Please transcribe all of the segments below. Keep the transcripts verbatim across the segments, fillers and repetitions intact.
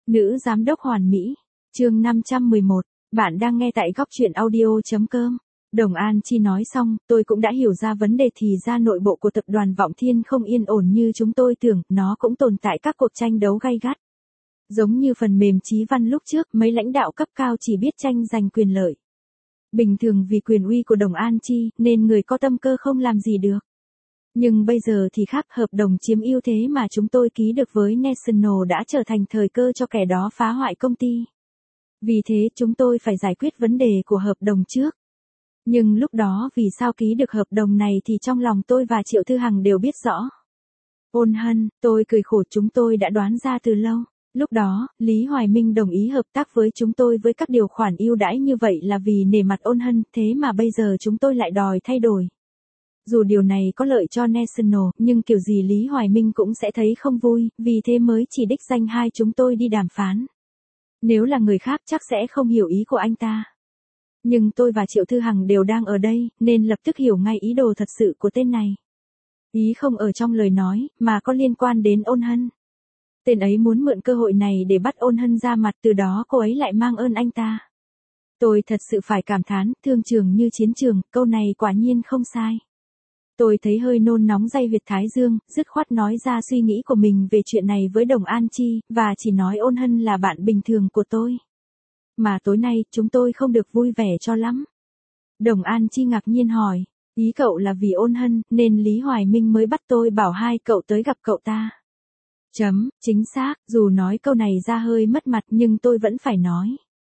Nữ giám đốc hoàn mỹ. Chương năm trăm mười một. Bạn đang nghe tại góc truyện audio chấm com. Đồng An Chi nói xong, tôi cũng đã hiểu ra vấn đề, thì ra nội bộ của tập đoàn Vọng Thiên không yên ổn như chúng tôi tưởng, nó cũng tồn tại các cuộc tranh đấu gay gắt. Giống như phần mềm Chí Văn lúc trước, mấy lãnh đạo cấp cao chỉ biết tranh giành quyền lợi. Bình thường vì quyền uy của Đồng An Chi, nên người có tâm cơ không làm gì được. Nhưng bây giờ thì khác, hợp đồng chiếm ưu thế mà chúng tôi ký được với National đã trở thành thời cơ cho kẻ đó phá hoại công ty. Vì thế chúng tôi phải giải quyết vấn đề của hợp đồng trước. Nhưng lúc đó vì sao ký được hợp đồng này thì trong lòng tôi và Triệu Thư Hằng đều biết rõ. Ôn Hân, tôi cười khổ, chúng tôi đã đoán ra từ lâu. Lúc đó, Lý Hoài Minh đồng ý hợp tác với chúng tôi với các điều khoản ưu đãi như vậy là vì nể mặt Ôn Hân, thế mà bây giờ chúng tôi lại đòi thay đổi. Dù điều này có lợi cho National, nhưng kiểu gì Lý Hoài Minh cũng sẽ thấy không vui, vì thế mới chỉ đích danh hai chúng tôi đi đàm phán. Nếu là người khác chắc sẽ không hiểu ý của anh ta. Nhưng tôi và Triệu Thư Hằng đều đang ở đây, nên lập tức hiểu ngay ý đồ thật sự của tên này. Ý không ở trong lời nói, mà có liên quan đến Ôn Hân. Tên ấy muốn mượn cơ hội này để bắt Ôn Hân ra mặt, từ đó cô ấy lại mang ơn anh ta. Tôi thật sự phải cảm thán, thương trường như chiến trường, câu này quả nhiên không sai. Tôi thấy hơi nôn nóng day huyệt thái dương, dứt khoát nói ra suy nghĩ của mình về chuyện này với Đồng An Chi, và chỉ nói Ôn Hân là bạn bình thường của tôi. Mà tối nay, chúng tôi không được vui vẻ cho lắm. Đồng An Chi ngạc nhiên hỏi, ý cậu là vì Ôn Hân, nên Lý Hoài Minh mới bắt tôi bảo hai cậu tới gặp cậu ta. Chấm, chính xác, dù nói câu này ra hơi mất mặt nhưng tôi vẫn phải nói.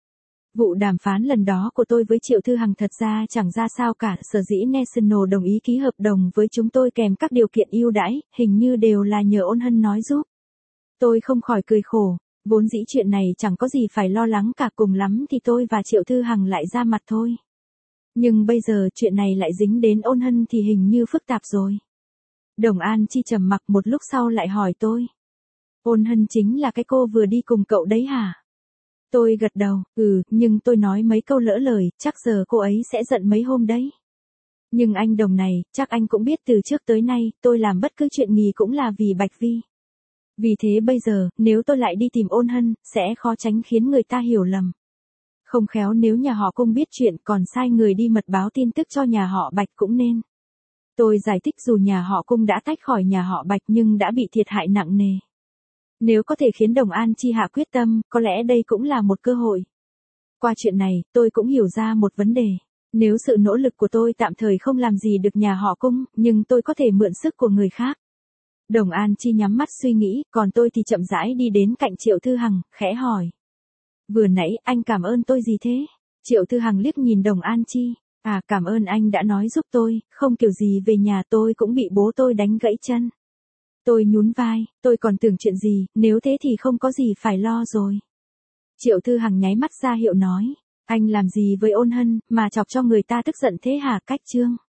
Vụ đàm phán lần đó của tôi với Triệu Thư Hằng thật ra chẳng ra sao cả, sở dĩ National đồng ý ký hợp đồng với chúng tôi kèm các điều kiện ưu đãi, hình như đều là nhờ Ôn Hân nói giúp. Tôi không khỏi cười khổ, vốn dĩ chuyện này chẳng có gì phải lo lắng cả, cùng lắm thì tôi và Triệu Thư Hằng lại ra mặt thôi. Nhưng bây giờ chuyện này lại dính đến Ôn Hân thì hình như phức tạp rồi. Đồng An Chi trầm mặc một lúc sau lại hỏi tôi. Ôn Hân chính là cái cô vừa đi cùng cậu đấy hả? Tôi gật đầu, ừ, nhưng tôi nói mấy câu lỡ lời, chắc giờ cô ấy sẽ giận mấy hôm đấy. Nhưng anh Đồng này, chắc anh cũng biết từ trước tới nay, tôi làm bất cứ chuyện nghỉ cũng là vì Bạch Vi. Vì thế bây giờ, nếu tôi lại đi tìm Ôn Hân, sẽ khó tránh khiến người ta hiểu lầm. Không khéo nếu nhà họ Cung biết chuyện còn sai người đi mật báo tin tức cho nhà họ Bạch cũng nên. Tôi giải thích dù nhà họ Cung đã tách khỏi nhà họ Bạch nhưng đã bị thiệt hại nặng nề. Nếu có thể khiến Đồng An Chi hạ quyết tâm, có lẽ đây cũng là một cơ hội. Qua chuyện này, tôi cũng hiểu ra một vấn đề. Nếu sự nỗ lực của tôi tạm thời không làm gì được nhà họ Cung, nhưng tôi có thể mượn sức của người khác. Đồng An Chi nhắm mắt suy nghĩ, còn tôi thì chậm rãi đi đến cạnh Triệu Thư Hằng, khẽ hỏi. Vừa nãy, anh cảm ơn tôi gì thế? Triệu Thư Hằng liếc nhìn Đồng An Chi. À, cảm ơn anh đã nói giúp tôi, không kiểu gì về nhà tôi cũng bị bố tôi đánh gãy chân. Tôi nhún vai, tôi còn tưởng chuyện gì, nếu thế thì không có gì phải lo rồi. Triệu Thư Hằng nháy mắt ra hiệu nói, anh làm gì với Ôn Hân, mà chọc cho người ta tức giận thế hả? Cách Trương.